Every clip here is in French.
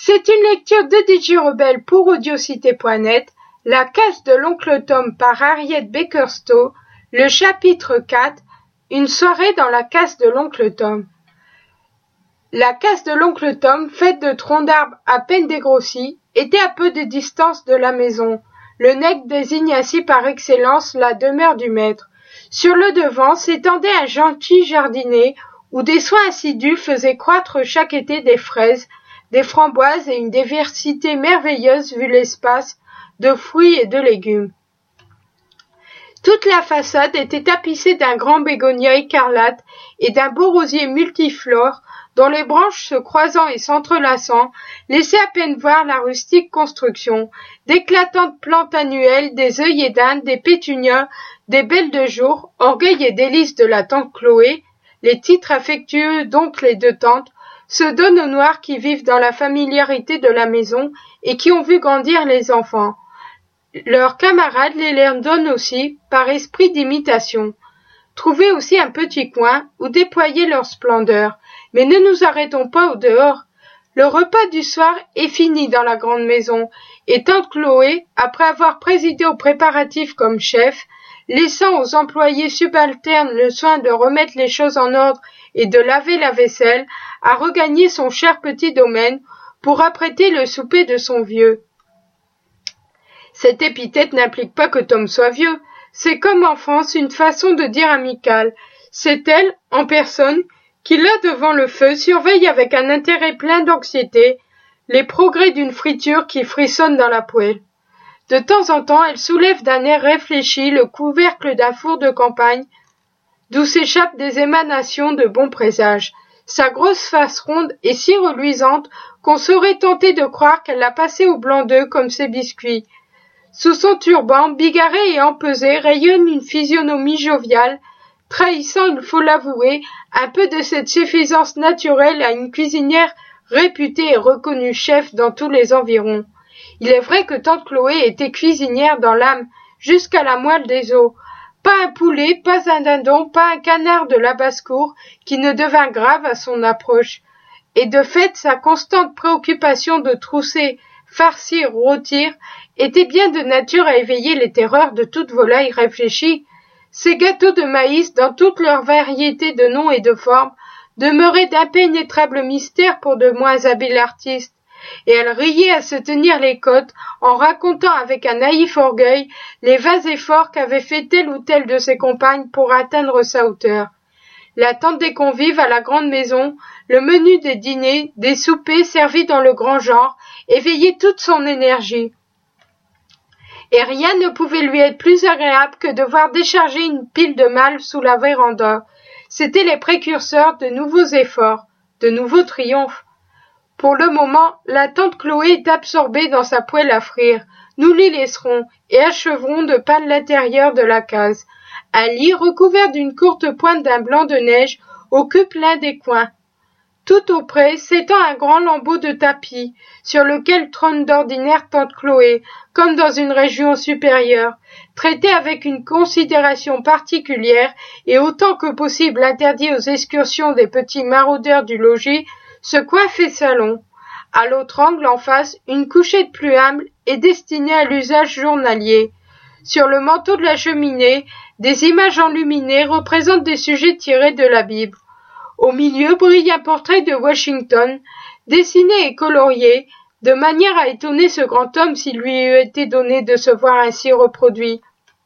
C'est une lecture de DJ Rebelle pour Audiocité.net, La case de l'oncle Tom par Harriet Baker-Stowe, le chapitre 4, Une soirée dans la case de l'oncle Tom. La case de l'oncle Tom, faite de troncs d'arbres à peine dégrossis, était à peu de distance de la maison. Le nec désigne ainsi par excellence la demeure du maître. Sur le devant s'étendait un gentil jardinet où des soins assidus faisaient croître chaque été des fraises, des framboises et une diversité merveilleuse vu l'espace de fruits et de légumes. Toute la façade était tapissée d'un grand bégonia écarlate et d'un beau rosier multiflore dont les branches se croisant et s'entrelaçant laissaient à peine voir la rustique construction, d'éclatantes plantes annuelles, des œillets d'Inde, des pétunias, des belles de jour, orgueil et délices de la tante Chloé, les titres affectueux d'oncle et de tante, se donnent aux noirs qui vivent dans la familiarité de la maison et qui ont vu grandir les enfants. Leurs camarades les leur donnent aussi, par esprit d'imitation. Trouvez aussi un petit coin où déployer leur splendeur, mais ne nous arrêtons pas au dehors. Le repas du soir est fini dans la grande maison, et tante Chloé, après avoir présidé aux préparatifs comme chef, laissant aux employés subalternes le soin de remettre les choses en ordre et de laver la vaisselle, a regagné son cher petit domaine pour apprêter le souper de son vieux. Cette épithète n'implique pas que Tom soit vieux, c'est comme en France une façon de dire amicale. C'est elle, en personne, qui là devant le feu surveille avec un intérêt plein d'anxiété les progrès d'une friture qui frissonne dans la poêle. De temps en temps, elle soulève d'un air réfléchi le couvercle d'un four de campagne, d'où s'échappent des émanations de bons présages. Sa grosse face ronde est si reluisante qu'on serait tenté de croire qu'elle l'a passée au blanc d'œuf comme ses biscuits. Sous son turban, bigarré et empesé, rayonne une physionomie joviale, trahissant, il faut l'avouer, un peu de cette suffisance naturelle à une cuisinière réputée et reconnue chef dans tous les environs. Il est vrai que tante Chloé était cuisinière dans l'âme, jusqu'à la moelle des os. Pas un poulet, pas un dindon, pas un canard de la basse-cour qui ne devint grave à son approche. Et de fait, sa constante préoccupation de trousser, farcir, rôtir, était bien de nature à éveiller les terreurs de toute volaille réfléchie. Ces gâteaux de maïs, dans toute leur variété de noms et de formes, demeuraient d'impénétrables mystères pour de moins habiles artistes, et elle riait à se tenir les côtes en racontant avec un naïf orgueil les vains efforts qu'avait fait telle ou telle de ses compagnes pour atteindre sa hauteur. L'attente des convives à la grande maison, le menu des dîners, des soupers servis dans le grand genre, éveillait toute son énergie. Et rien ne pouvait lui être plus agréable que de voir décharger une pile de malles sous la véranda. C'étaient les précurseurs de nouveaux efforts, de nouveaux triomphes. Pour le moment, la tante Chloé est absorbée dans sa poêle à frire. Nous l'y laisserons et acheverons de peindre l'intérieur de la case. Un lit recouvert d'une courte pointe d'un blanc de neige occupe l'un des coins. Tout auprès s'étend un grand lambeau de tapis, sur lequel trône d'ordinaire tante Chloé, comme dans une région supérieure, traité avec une considération particulière et autant que possible interdit aux excursions des petits maraudeurs du logis, ce coin fait salon. À l'autre angle, en face, une couchette plus humble est destinée à l'usage journalier. Sur le manteau de la cheminée, des images enluminées représentent des sujets tirés de la Bible. Au milieu brille un portrait de Washington, dessiné et colorié, de manière à étonner ce grand homme s'il lui eût été donné de se voir ainsi reproduit.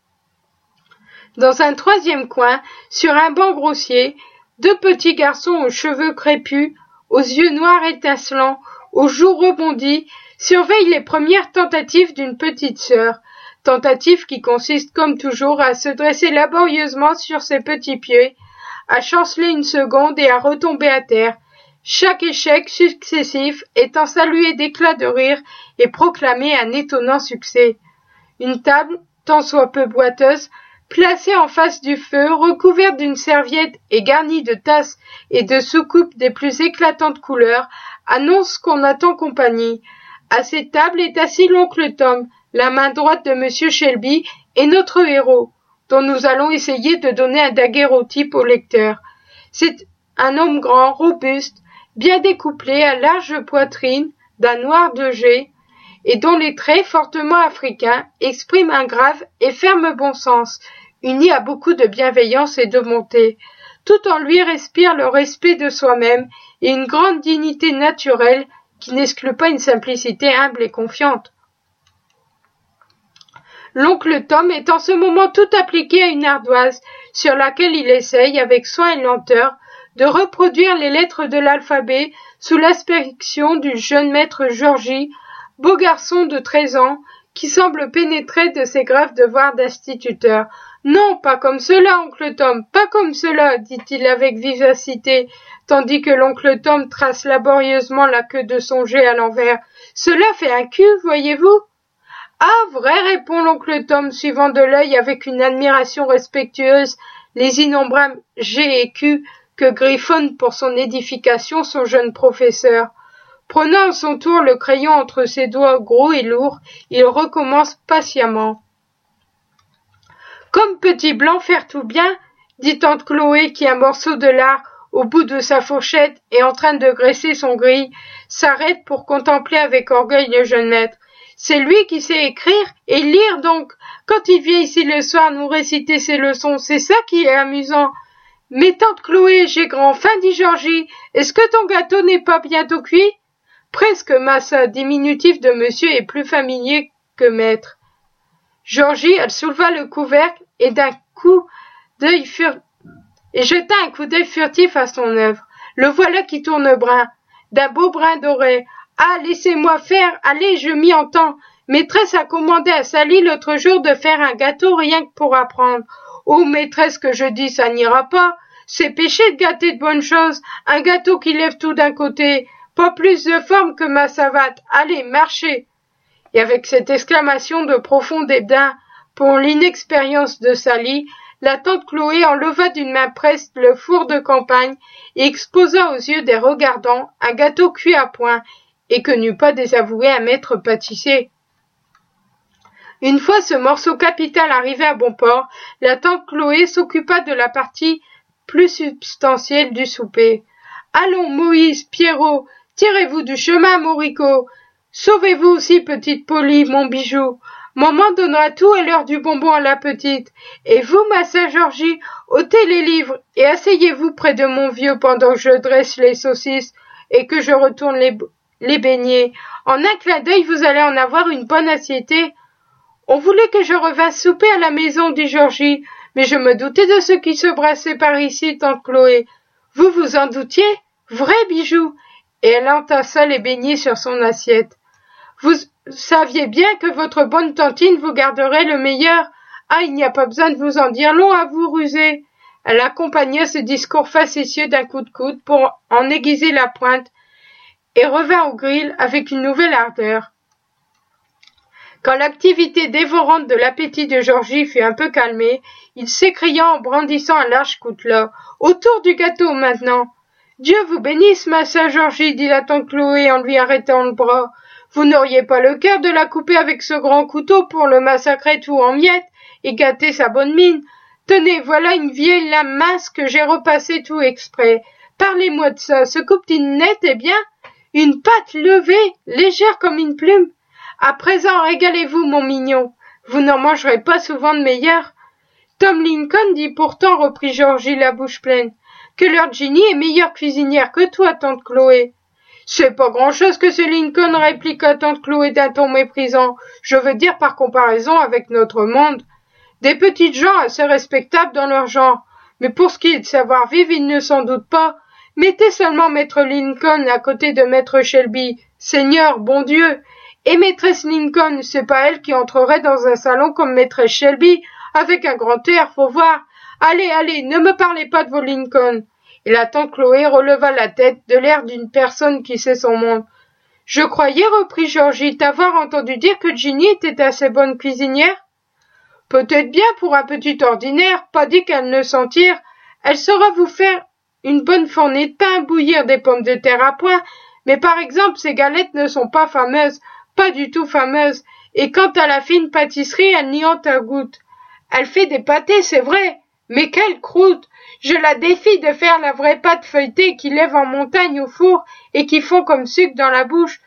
Dans un troisième coin, sur un banc grossier, deux petits garçons aux cheveux crépus, aux yeux noirs étincelants, aux joues rebondies, surveillent les premières tentatives d'une petite sœur, tentative qui consiste comme toujours à se dresser laborieusement sur ses petits pieds, à chanceler une seconde et à retomber à terre, chaque échec successif étant salué d'éclats de rire et proclamé un étonnant succès. Une table, tant soit peu boiteuse, placée en face du feu, recouverte d'une serviette et garnie de tasses et de soucoupes des plus éclatantes couleurs, annonce qu'on attend compagnie. À cette table est assis l'oncle Tom, la main droite de monsieur Shelby, et notre héros, dont nous allons essayer de donner un daguerreotype au lecteur. C'est un homme grand, robuste, bien découplé, à large poitrine, d'un noir de G, et dont les traits fortement africains expriment un grave et ferme bon sens, uni à beaucoup de bienveillance et de bonté. Tout en lui respire le respect de soi-même et une grande dignité naturelle qui n'exclut pas une simplicité humble et confiante. L'oncle Tom est en ce moment tout appliqué à une ardoise sur laquelle il essaye, avec soin et lenteur, de reproduire les lettres de l'alphabet sous l'inspection du jeune maître Georgie, beau garçon de 13 ans, qui semble pénétré de ses graves devoirs d'instituteur. « Non, pas comme cela, oncle Tom, pas comme cela, dit-il avec vivacité, tandis que l'oncle Tom trace laborieusement la queue de son jet à l'envers. « Cela fait un cul, voyez-vous » « Ah, vrai, répond l'oncle Tom, suivant de l'œil avec une admiration respectueuse les innombrables G et Q que griffonne pour son édification son jeune professeur. Prenant à son tour le crayon entre ses doigts gros et lourds, il recommence patiemment. « Comme petit blanc faire tout bien, dit tante Chloé qui, un morceau de lard au bout de sa fourchette et en train de graisser son grille, s'arrête pour contempler avec orgueil le jeune maître. C'est lui qui sait écrire et lire donc. Quand il vient ici le soir nous réciter ses leçons, c'est ça qui est amusant. Mais tante Chloé, j'ai grand faim, dit Georgie. Est-ce que ton gâteau n'est pas bientôt cuit? Presque, massa, diminutif de monsieur est plus familier que maître. Georgie, elle souleva le couvercle et jeta un coup d'œil furtif à son œuvre. Le voilà qui tourne brun, d'un beau brun doré. Ah, laissez-moi faire, allez, je m'y entends. Maîtresse a commandé à Sally l'autre jour de faire un gâteau rien que pour apprendre. Oh, maîtresse, que je dis, ça n'ira pas. C'est péché de gâter de bonnes choses. Un gâteau qui lève tout d'un côté. Pas plus de forme que ma savate. Allez, marchez. Et avec cette exclamation de profond dédain pour l'inexpérience de Sally, la tante Chloé enleva d'une main preste le four de campagne et exposa aux yeux des regardants un gâteau cuit à point et que n'eût pas désavoué un maître pâtissier. Une fois ce morceau capital arrivé à bon port, la tante Chloé s'occupa de la partie plus substantielle du souper. « Allons, Moïse, Pierrot, tirez-vous du chemin, Morico. Sauvez-vous aussi, petite Polly, mon bijou. Maman donnera tout à l'heure du bonbon à la petite. Et vous, ma sœur Georgie, ôtez les livres et asseyez-vous près de mon vieux pendant que je dresse les saucisses et que je retourne les beignets. En un clin d'œil, vous allez en avoir une bonne assiété. » On voulait que je revinsse souper à la maison, dit Georgie, mais je me doutais de ce qui se brassait par ici, tante Chloé. Vous vous en doutiez? Vrai, bijou? Et elle entassa les beignets sur son assiette. Vous saviez bien que votre bonne tantine vous garderait le meilleur. Ah, il n'y a pas besoin de vous en dire long à vous ruser. Elle accompagna ce discours facétieux d'un coup de coude pour en aiguiser la pointe et revint au grill avec une nouvelle ardeur. Quand l'activité dévorante de l'appétit de Georgie fut un peu calmée, il s'écria en brandissant un large coutelas. « Autour du gâteau, maintenant !»« Dieu vous bénisse, ma sœur Georgie, dit la tante Chloé en lui arrêtant le bras. Vous n'auriez pas le cœur de la couper avec ce grand couteau pour le massacrer tout en miettes et gâter sa bonne mine. Tenez, voilà une vieille lame mince que j'ai repassée tout exprès. Parlez-moi de ça, ce coupe-t-il net et bien? Une patte levée, légère comme une plume. À présent, régalez-vous, mon mignon. Vous n'en mangerez pas souvent de meilleur. Tom Lincoln dit pourtant, reprit Georgie la bouche pleine, que leur Ginny est meilleure cuisinière que toi, tante Chloé. C'est pas grand-chose que ce Lincoln, répliqua tante Chloé d'un ton méprisant. Je veux dire par comparaison avec notre monde. Des petites gens assez respectables dans leur genre. Mais pour ce qui est de savoir-vivre, ils ne s'en doutent pas. Mettez seulement maître Lincoln à côté de maître Shelby. Seigneur, bon Dieu! Et maîtresse Lincoln, c'est pas elle qui entrerait dans un salon comme maîtresse Shelby, avec un grand air, faut voir. Allez, allez, ne me parlez pas de vos Lincoln. Et la tante Chloé releva la tête de l'air d'une personne qui sait son monde. Je croyais, reprit Georgie, t'avoir entendu dire que Ginny était assez bonne cuisinière. Peut-être bien pour un petit ordinaire, pas dit qu'elle ne s'en tire. Elle saura vous faire une bonne fournée de pain, bouillir des pommes de terre à point, mais par exemple, ses galettes ne sont pas fameuses. Pas du tout fameuse, et quant à la fine pâtisserie, elle n'y hante à goutte. Elle fait des pâtés, c'est vrai, mais quelle croûte! Je la défie de faire la vraie pâte feuilletée qui lève en montagne au four et qui fond comme sucre dans la bouche.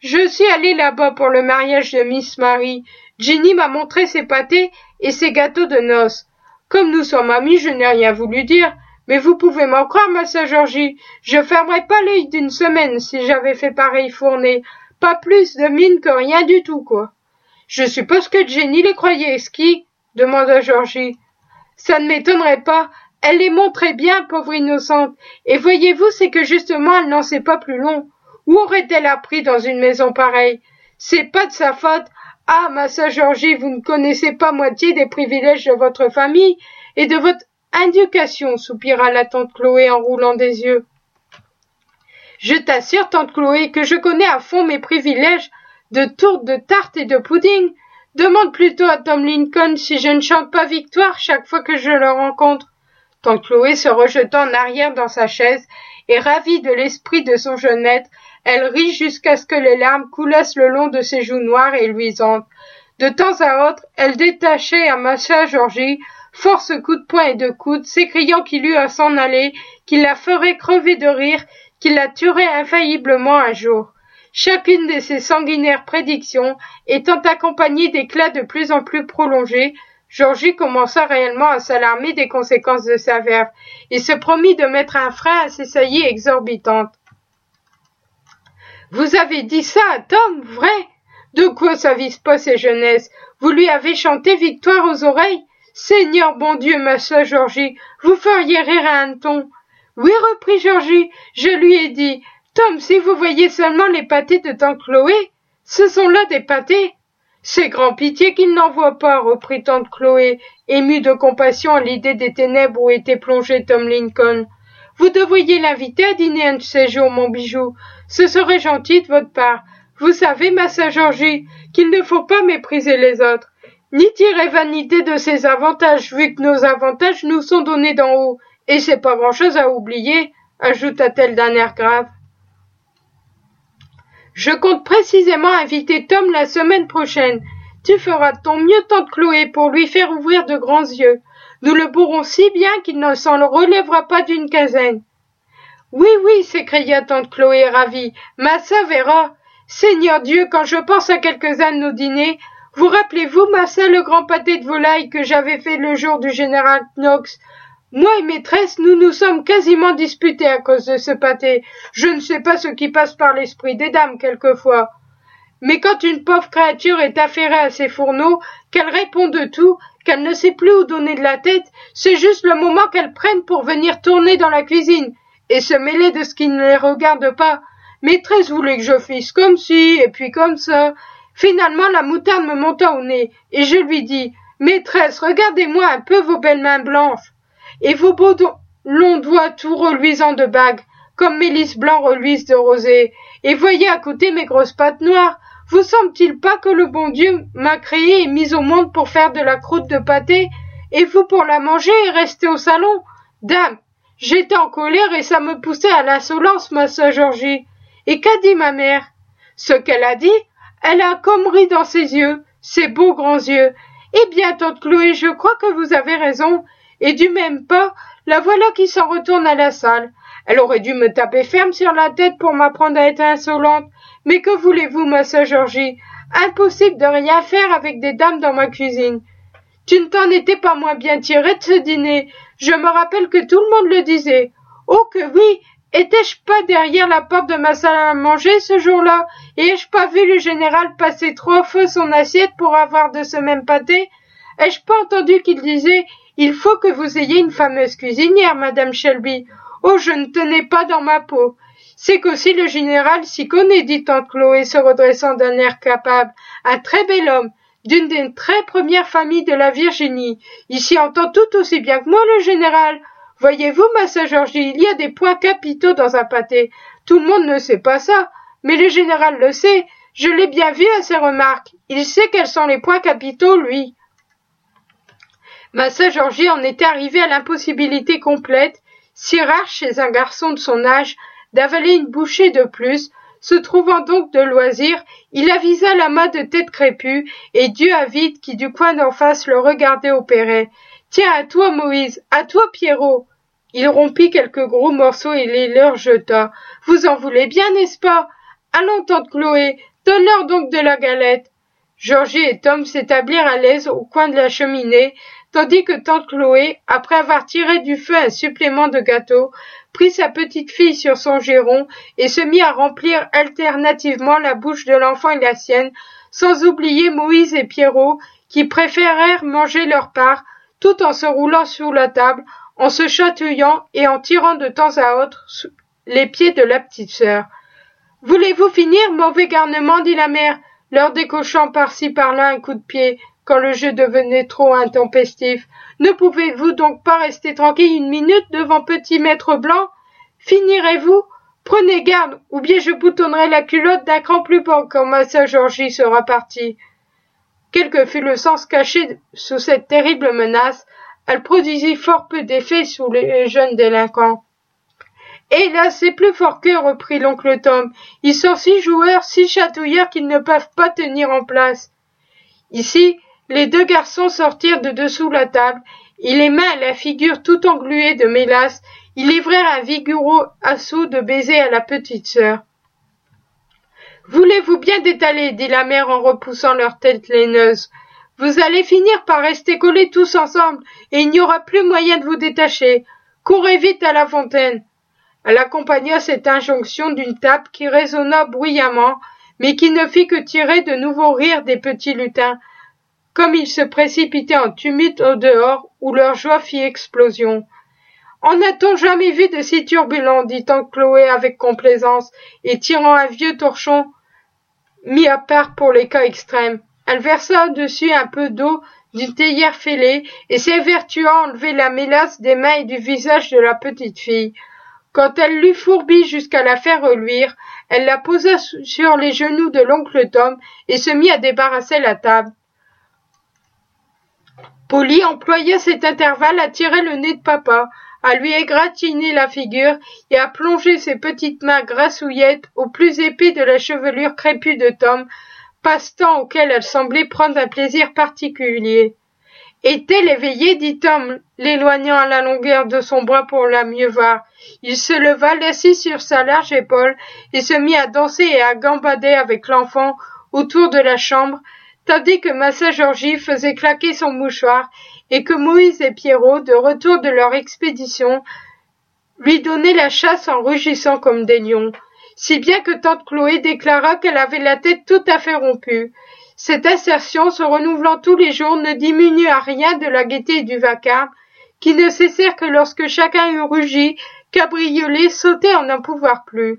Je suis allée là-bas pour le mariage de Miss Marie. Ginny m'a montré ses pâtés et ses gâteaux de noces. Comme nous sommes amis, je n'ai rien voulu dire. Mais vous pouvez m'en croire, ma sœur Georgie, je fermerais pas l'œil d'une semaine si j'avais fait pareille fournée. Pas plus de mine que rien du tout, quoi. Je suppose que Jenny les croyait exquis, demanda Georgie. Ça ne m'étonnerait pas. Elle les montrait bien, pauvre innocente. Et voyez-vous, c'est que justement, elle n'en sait pas plus long. Où aurait-elle appris dans une maison pareille? C'est pas de sa faute. Ah, ma sœur Georgie, vous ne connaissez pas moitié des privilèges de votre famille et de votre éducation, soupira la tante Chloé en roulant des yeux. Je t'assure, tante Chloé, que je connais à fond mes privilèges de tourte, de tarte et de pudding. Demande plutôt à Tom Lincoln si je ne chante pas victoire chaque fois que je le rencontre. Tante Chloé se rejeta en arrière dans sa chaise et, ravie de l'esprit de son jeune maître, elle rit jusqu'à ce que les larmes coulassent le long de ses joues noires et luisantes. De temps à autre, elle détachait à ma sœur Georgie force coups de poing et de coude, s'écriant qu'il eut à s'en aller, qu'il la ferait crever de rire, qu'il la tuerait infailliblement un jour. Chacune de ces sanguinaires prédictions étant accompagnée d'éclats de plus en plus prolongés, Georgie commença réellement à s'alarmer des conséquences de sa verve et se promit de mettre un frein à ses saillies exorbitantes. « Vous avez dit ça à Tom, vrai? De quoi s'avisent pas ces jeunesses? Vous lui avez chanté victoire aux oreilles? Seigneur bon Dieu, ma sœur Georgie, vous feriez rire un hanneton. »« Oui, reprit Georgie, je lui ai dit, Tom, si vous voyez seulement les pâtés de tante Chloé, ce sont là des pâtés. »« C'est grand pitié qu'il n'en voit pas, reprit tante Chloé, émue de compassion à l'idée des ténèbres où était plongé Tom Lincoln. Vous devriez l'inviter à dîner un de ces jours, mon bijou. Ce serait gentil de votre part. Vous savez, ma sœur Georgie, qu'il ne faut pas mépriser les autres, ni tirer vanité de ses avantages, vu que nos avantages nous sont donnés d'en haut, et c'est pas grand-chose à oublier, ajouta-t-elle d'un air grave. Je compte précisément inviter Tom la semaine prochaine. Tu feras de ton mieux, tante Chloé, pour lui faire ouvrir de grands yeux. Nous le bourrons si bien qu'il ne s'en relèvera pas d'une quinzaine. Oui, oui, s'écria tante Chloé ravie. Ma sœur verra. Seigneur Dieu, quand je pense à quelques-uns de nos dîners, vous rappelez-vous, ma sœur, le grand pâté de volaille que j'avais fait le jour du général Knox? Moi et maîtresse, nous nous sommes quasiment disputés à cause de ce pâté. Je ne sais pas ce qui passe par l'esprit des dames quelquefois. Mais quand une pauvre créature est affairée à ses fourneaux, qu'elle répond de tout, qu'elle ne sait plus où donner de la tête, c'est juste le moment qu'elle prenne pour venir tourner dans la cuisine et se mêler de ce qui ne les regarde pas. Maîtresse voulait que je fisse comme ci et puis comme ça. Finalement, la moutarde me monta au nez, et je lui dis, « Maîtresse, regardez-moi un peu vos belles mains blanches, et vos beaux longs doigts tout reluisants de bagues, comme mes lys blancs reluisent de rosée, et voyez à côté mes grosses pattes noires. Vous semble-t-il pas que le bon Dieu m'a créé et mise au monde pour faire de la croûte de pâté, et vous pour la manger et rester au salon? Dame, j'étais en colère et ça me poussait à l'insolence, ma sœur Georgie. Et qu'a dit ma mère? Ce qu'elle a dit? Elle a comme ri dans ses yeux, ses beaux grands yeux. Eh bien, tante Chloé, je crois que vous avez raison. Et du même pas, la voilà qui s'en retourne à la salle. Elle aurait dû me taper ferme sur la tête pour m'apprendre à être insolente. Mais que voulez-vous, ma sœur Georgie? Impossible de rien faire avec des dames dans ma cuisine. Tu ne t'en étais pas moins bien tirée de ce dîner. Je me rappelle que tout le monde le disait. Oh que oui! Étais-je pas derrière la porte de ma salle à manger ce jour-là, et ai-je pas vu le général passer 3 fois son assiette pour avoir de ce même pâté? Ai-je pas entendu qu'il disait « Il faut que vous ayez une fameuse cuisinière, madame Shelby ». Oh, je ne tenais pas dans ma peau. C'est qu'aussi le général s'y connaît, dit tante Chloé, se redressant d'un air capable. Un très bel homme, d'une des très premières familles de la Virginie. Il s'y entend tout aussi bien que moi, le général. Voyez-vous, ma sœur Georgie, il y a des points capitaux dans un pâté. Tout le monde ne sait pas ça, mais le général le sait. Je l'ai bien vu à ses remarques. Il sait quels sont les points capitaux, lui. Ma sœur Georgie en était arrivée à l'impossibilité complète, si rare chez un garçon de son âge, d'avaler une bouchée de plus. Se trouvant donc de loisir, il avisa la main de tête crépue, et Dieu avide qui du coin d'en face le regardait opérer. « Tiens, à toi, Moïse, à toi, Pierrot !» Il rompit quelques gros morceaux et les leur jeta. « Vous en voulez bien, n'est-ce pas? Allons, tante Chloé, Donne-leur donc de la galette. Georgie et Tom s'établirent à l'aise au coin de la cheminée, tandis que tante Chloé, après avoir tiré du feu un supplément de gâteau, prit sa petite fille sur son giron et se mit à remplir alternativement la bouche de l'enfant et la sienne, sans oublier Moïse et Pierrot, qui préférèrent manger leur part, tout en se roulant sous la table, en se chatouillant et en tirant de temps à autre les pieds de la petite sœur. « Voulez-vous finir, mauvais garnement » dit la mère, leur décochant par-ci par-là un coup de pied, quand le jeu devenait trop intempestif. « Ne pouvez-vous donc pas rester tranquille une minute devant petit maître blanc? Finirez-vous? Prenez garde, ou bien je boutonnerai la culotte d'un cran plus bas quand ma sœur Georgie sera partie. » Quel que fût le sens caché sous cette terrible menace, elle produisit fort peu d'effet sur les jeunes délinquants. « Hélas, c'est plus fort qu'eux, reprit l'oncle Tom. Ils sont si joueurs, si chatouilleurs qu'ils ne peuvent pas tenir en place. » Ici, les deux garçons sortirent de dessous la table, et les mains à la figure tout engluée de mélasse, ils livrèrent un vigoureux assaut de baisers à la petite sœur. « Voulez-vous bien détaler, dit la mère en repoussant leurs têtes laineuses. Vous allez finir par rester collés tous ensemble, et il n'y aura plus moyen de vous détacher. Courez vite à la fontaine. » Elle accompagna cette injonction d'une tape qui résonna bruyamment, mais qui ne fit que tirer de nouveaux rires des petits lutins, comme ils se précipitaient en tumulte au dehors, où leur joie fit explosion. « En a-t-on jamais vu de si turbulent » dit tante Chloé avec complaisance, et tirant un vieux torchon mis à part pour les cas extrêmes. Elle versa dessus un peu d'eau d'une théière fêlée, et s'évertua à enlever la mélasse des mains et du visage de la petite fille. Quand elle l'eut fourbie jusqu'à la faire reluire, elle la posa sur les genoux de l'oncle Tom et se mit à débarrasser la table. Polly employa cet intervalle à tirer le nez de papa, à lui égratigner la figure et à plonger ses petites mains grassouillettes au plus épais de la chevelure crépue de Tom, passe-temps auquel elle semblait prendre un plaisir particulier. « Est-elle éveillée » dit Tom, l'éloignant à la longueur de son bras pour la mieux voir. Il se leva, l'assit sur sa large épaule et se mit à danser et à gambader avec l'enfant autour de la chambre, tandis que ma sœur Georgie faisait claquer son mouchoir et que Moïse et Pierrot, de retour de leur expédition, lui donnaient la chasse en rugissant comme des lions, si bien que tante Chloé déclara qu'elle avait la tête tout à fait rompue. Cette assertion, se renouvelant tous les jours, ne diminua rien de la gaieté et du vacarme, qui ne cessèrent que lorsque chacun eut rugi, cabriolé, sauté en n'en pouvoir plus.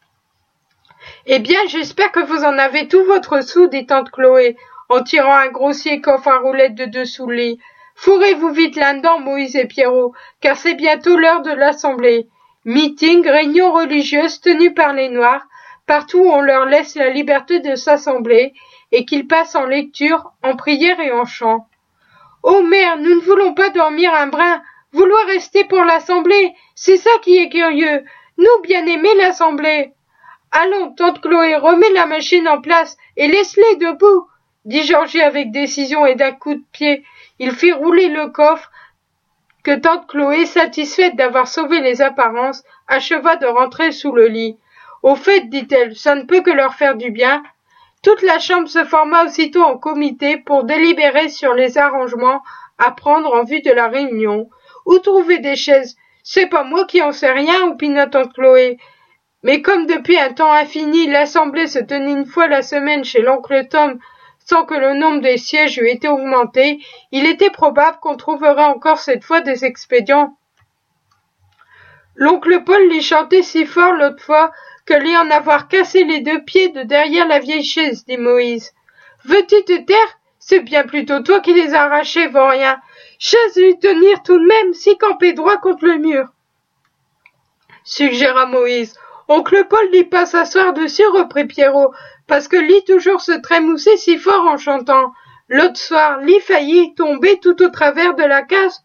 « Eh bien, j'espère que vous en avez tout votre sou, dit tante Chloé, en tirant un grossier coffre à roulettes de dessous le lit. Fourrez-vous vite là-dedans, Moïse et Pierrot, car c'est bientôt l'heure de l'assemblée. Meeting, réunion religieuse tenue par les Noirs, partout où on leur laisse la liberté de s'assembler, et qu'ils passent en lecture, en prière et en chant. « Oh mère, nous ne voulons pas dormir un brin, vouloir rester pour l'assemblée, c'est ça qui est curieux, nous bien aimer l'assemblée. » « Allons, tante Chloé, remets la machine en place et laisse-les debout, » dit Georgie avec décision et d'un coup de pied. Il fit rouler le coffre que tante Chloé, satisfaite d'avoir sauvé les apparences, acheva de rentrer sous le lit. « Au fait, dit-elle, ça ne peut que leur faire du bien. » Toute la chambre se forma aussitôt en comité pour délibérer sur les arrangements à prendre en vue de la réunion. « Où trouver des chaises? C'est pas moi qui en sais rien, opina tante Chloé. Mais comme depuis un temps infini, l'assemblée se tenait une fois la semaine chez l'oncle Tom sans que le nombre des sièges eût été augmenté, il était probable qu'on trouverait encore cette fois des expédients. L'oncle Paul l'y chantait si fort l'autre fois que l'y en avoir cassé les deux pieds de derrière la vieille chaise, dit Moïse. Veux-tu te taire? C'est bien plutôt toi qui les as arrachés, vaurien. Chaise lui tenir tout de même, si campé droit contre le mur. Suggéra Moïse. Oncle Paul n'y pas s'asseoir dessus, reprit Pierrot, parce que l'y toujours se trémoussait si fort en chantant. L'autre soir, l'y faillit tomber tout au travers de la case.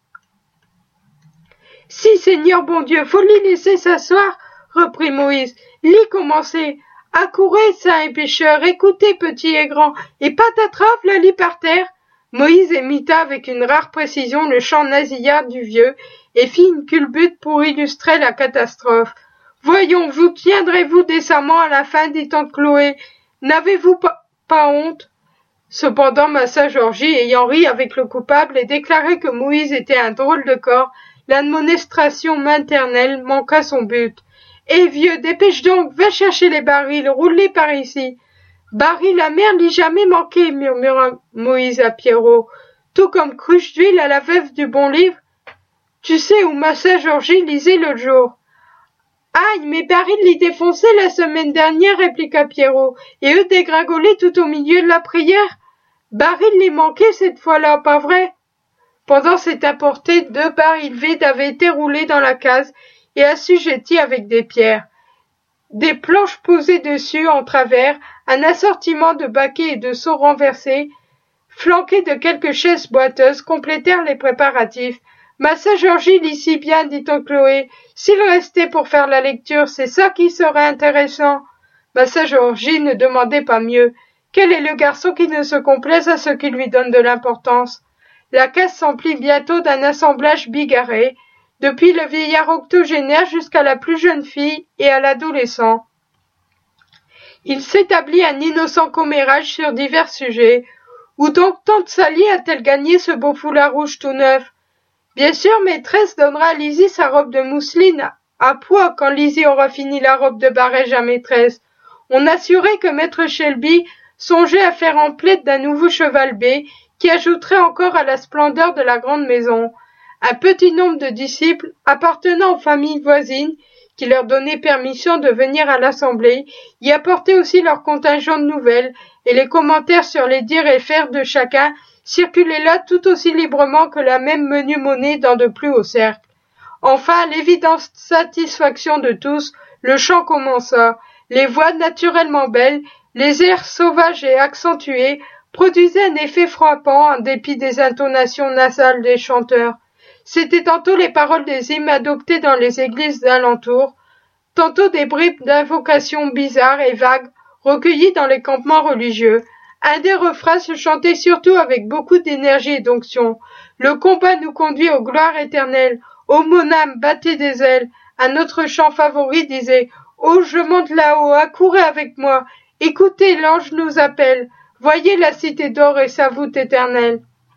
Si, Seigneur bon Dieu, faut l'y laisser s'asseoir, reprit Moïse. L'y commencer. Accourez, saints et pécheurs, écoutez, petits et grands, et patatras, la lit par terre. Moïse imita avec une rare précision le chant nasillard du vieux, et fit une culbute pour illustrer la catastrophe. Voyons, vous tiendrez-vous décemment à la fin, dit tante Chloé. N'avez-vous pas honte? Cependant, Massa Georgie, ayant ri avec le coupable et déclaré que Moïse était un drôle de corps, l'admonestration maternelle manqua son but. Eh vieux, dépêche donc, va chercher les barils, roule-les par ici. Baril, la mer l'y jamais manqué, murmura Moïse à Pierrot, tout comme cruche d'huile à la veuve du bon livre. Tu sais où Massa Georgie lisait l'autre jour. Aïe, mais Baril l'y défonçait la semaine dernière, répliqua Pierrot, et eux dégringolaient tout au milieu de la prière. Baril l'y manquait cette fois-là, pas vrai? Pendant cette apportée, 2 barils vides avaient été roulés dans la case et assujettis avec des pierres. Des planches posées dessus en travers, un assortiment de baquets et de seaux renversés, flanqués de quelques chaises boiteuses, complétèrent les préparatifs. Massa Georgie lit si bien, dit Oncle Chloé. S'il restait pour faire la lecture, c'est ça qui serait intéressant. Massa Georgie ne demandait pas mieux. Quel est le garçon qui ne se complaise à ce qui lui donne de l'importance? La case s'emplit bientôt d'un assemblage bigarré, depuis le vieillard octogénaire jusqu'à la plus jeune fille et à l'adolescent. Il s'établit un innocent commérage sur divers sujets. Où donc tante Sally a-t-elle gagné ce beau foulard rouge tout neuf? Bien sûr, maîtresse donnera à Lizzie sa robe de mousseline à pois quand Lizzie aura fini la robe de barège à maîtresse. On assurait que maître Shelby songeait à faire en plaide d'un nouveau cheval bai qui ajouterait encore à la splendeur de la grande maison. Un petit nombre de disciples appartenant aux familles voisines qui leur donnaient permission de venir à l'assemblée y apportaient aussi leur contingent de nouvelles et les commentaires sur les dires et faire de chacun circulaient là tout aussi librement que la même menue monnaie dans de plus hauts cercles. Enfin, à l'évidente satisfaction de tous, le chant commença. Les voix naturellement belles, les airs sauvages et accentués produisaient un effet frappant en dépit des intonations nasales des chanteurs. C'étaient tantôt les paroles des hymnes adoptés dans les églises d'alentour, tantôt des bribes d'invocations bizarres et vagues recueillies dans les campements religieux. Un des refrains se chantait surtout avec beaucoup d'énergie et d'onction. Le combat nous conduit aux gloires éternelles. Ô mon âme, battez des ailes. Un autre chant favori disait « Oh, je monte là-haut, accourez avec moi. Écoutez, l'ange nous appelle. Voyez la cité d'or et sa voûte éternelle. »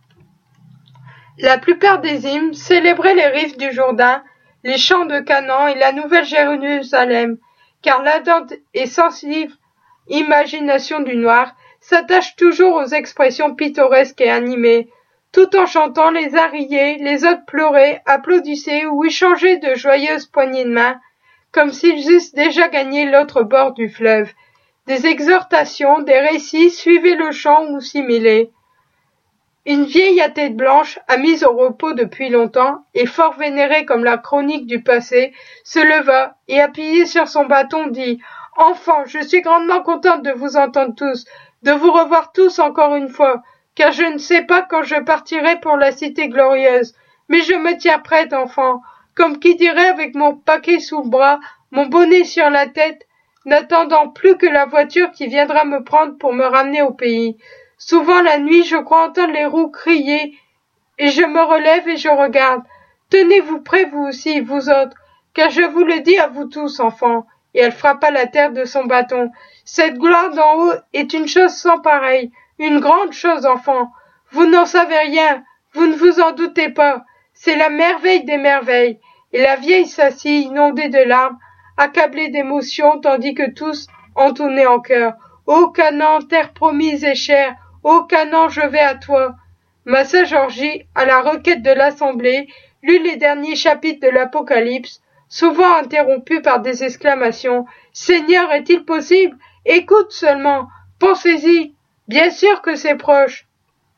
La plupart des hymnes célébraient les rives du Jourdain, les champs de Canaan et la nouvelle Jérusalem, car l'ardente et sensible imagination du noir s'attache toujours aux expressions pittoresques et animées. Tout en chantant, les uns riaient, les autres pleuraient, applaudissaient ou échangeaient de joyeuses poignées de main, comme s'ils eussent déjà gagné l'autre bord du fleuve. Des exhortations, des récits suivaient le chant ou s'y mêlaient. Une vieille à tête blanche, mise au repos depuis longtemps, et fort vénérée comme la chronique du passé, se leva, et appuyée sur son bâton, dit « Enfants, je suis grandement contente de vous entendre tous, de vous revoir tous encore une fois, car je ne sais pas quand je partirai pour la cité glorieuse, mais je me tiens prête, enfants, comme qui dirait avec mon paquet sous le bras, mon bonnet sur la tête, n'attendant plus que la voiture qui viendra me prendre pour me ramener au pays. Souvent la nuit, je crois entendre les roues crier, et je me relève et je regarde. Tenez-vous prêts, vous aussi, vous autres, car je vous le dis à vous tous, enfants. » Et elle frappa la terre de son bâton. « Cette gloire d'en haut est une chose sans pareille, une grande chose, enfants. Vous n'en savez rien, vous ne vous en doutez pas. C'est la merveille des merveilles. » Et la vieille s'assit, inondée de larmes, accablée d'émotion, tandis que tous entonnaient en chœur. « Ô Canaan, terre promise et chère, ô Canaan, je vais à toi. » Massa Georgie, à la requête de l'Assemblée, lut les derniers chapitres de l'Apocalypse, souvent interrompus par des exclamations. « Seigneur, est-il possible? Écoute seulement, pensez-y, bien sûr que c'est proche. »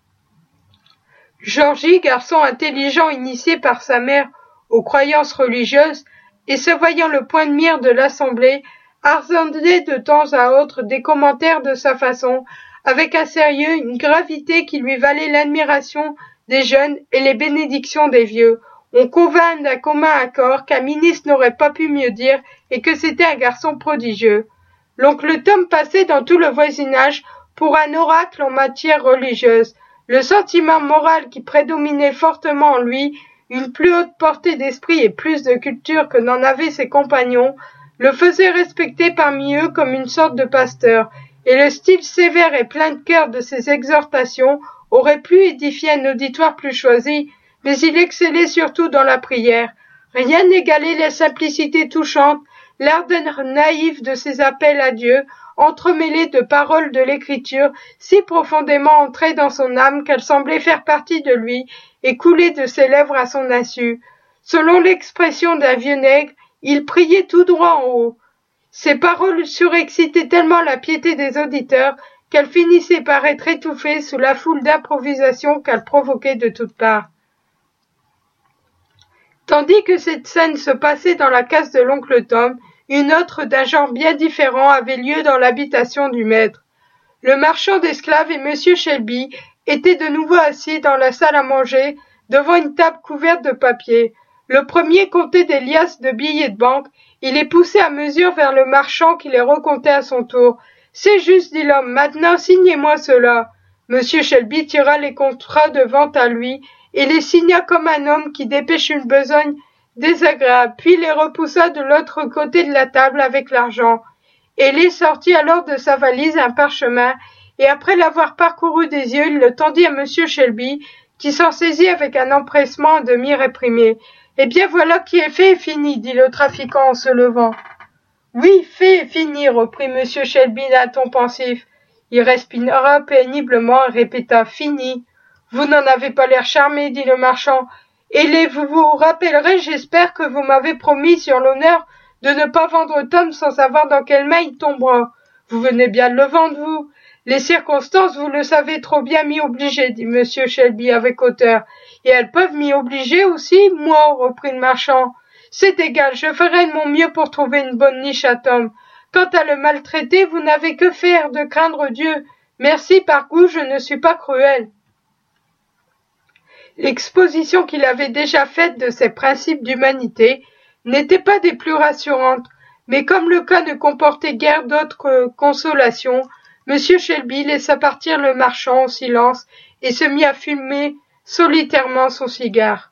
Georgie, garçon intelligent initié par sa mère aux croyances religieuses, et se voyant le point de mire de l'Assemblée, argentait de temps à autre des commentaires de sa façon, avec un sérieux, une gravité qui lui valait l'admiration des jeunes et les bénédictions des vieux. On convint d'un commun accord qu'un ministre n'aurait pas pu mieux dire et que c'était un garçon prodigieux. L'oncle Tom passait dans tout le voisinage pour un oracle en matière religieuse. Le sentiment moral qui prédominait fortement en lui, une plus haute portée d'esprit et plus de culture que n'en avaient ses compagnons, le faisait respecter parmi eux comme une sorte de pasteur, et le style sévère et plein de cœur de ses exhortations aurait pu édifier un auditoire plus choisi, mais il excellait surtout dans la prière. Rien n'égalait la simplicité touchante, l'ardeur naïve de ses appels à Dieu, entremêlés de paroles de l'Écriture, si profondément entrées dans son âme qu'elles semblaient faire partie de lui et couler de ses lèvres à son insu. Selon l'expression d'un vieux nègre, il priait tout droit en haut. Ces paroles surexcitaient tellement la piété des auditeurs qu'elles finissaient par être étouffées sous la foule d'improvisations qu'elles provoquaient de toutes parts. Tandis que cette scène se passait dans la case de l'oncle Tom, une autre d'un genre bien différent avait lieu dans l'habitation du maître. Le marchand d'esclaves et monsieur Shelby étaient de nouveau assis dans la salle à manger, devant une table couverte de papier. Le premier comptait des liasses de billets de banque, il les poussait à mesure vers le marchand qui les recomptait à son tour. « C'est juste, dit l'homme, maintenant signez-moi cela. » Monsieur Shelby tira les contrats de vente à lui, et les signa comme un homme qui dépêche une besogne désagréable, puis les repoussa de l'autre côté de la table avec l'argent. Ailé sortit alors de sa valise un parchemin, et après l'avoir parcouru des yeux, il le tendit à monsieur Shelby, qui s'en saisit avec un empressement à demi réprimé. « Eh bien voilà qui est fait et fini, dit le trafiquant en se levant. « Oui, fait et fini, reprit monsieur Shelby d'un ton pensif. Il respira péniblement et répéta « fini ». Vous n'en avez pas l'air charmé, dit le marchand. Et vous vous rappellerez, j'espère, que vous m'avez promis sur l'honneur de ne pas vendre Tom sans savoir dans quelle main il tombera. Vous venez bien de le vendre, vous. Les circonstances, vous le savez trop bien, m'y obliger, dit monsieur Shelby avec hauteur. Et elles peuvent m'y obliger aussi, moi, reprit le marchand. C'est égal, je ferai de mon mieux pour trouver une bonne niche à Tom. Quant à le maltraiter, vous n'avez que faire de craindre Dieu. Merci, par goût, je ne suis pas cruel. L'exposition qu'il avait déjà faite de ses principes d'humanité n'était pas des plus rassurantes, mais comme le cas ne comportait guère d'autres consolations, M. Shelby laissa partir le marchand en silence et se mit à fumer solitairement son cigare.